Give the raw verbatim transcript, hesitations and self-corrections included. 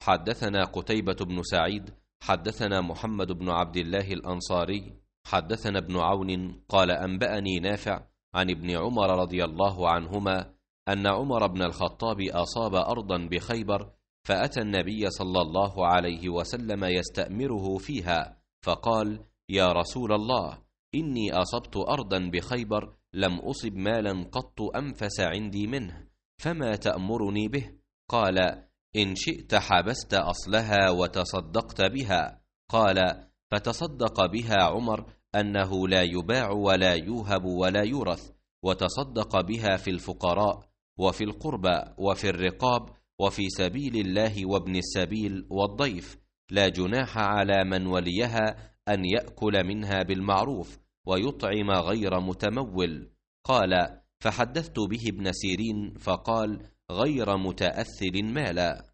حدثنا قتيبة بن سعيد حدثنا محمد بن عبد الله الأنصاري حدثنا ابن عون قال أنبأني نافع عن ابن عمر رضي الله عنهما أن عمر بن الخطاب أصاب أرضا بخيبر، فأتى النبي صلى الله عليه وسلم يستأمره فيها، فقال: يا رسول الله، إني أصبت أرضا بخيبر لم أصب مالا قط أنفس عندي منه، فما تأمرني به؟ قال: إن شئت حبست أصلها وتصدقت بها. قال: فتصدق بها عمر أنه لا يباع ولا يوهب ولا يورث، وتصدق بها في الفقراء وفي القربى وفي الرقاب وفي سبيل الله وابن السبيل والضيف، لا جناح على من وليها أن يأكل منها بالمعروف ويطعم غير متمول. قال: فحدثت به ابن سيرين فقال: غير متأثل مالا.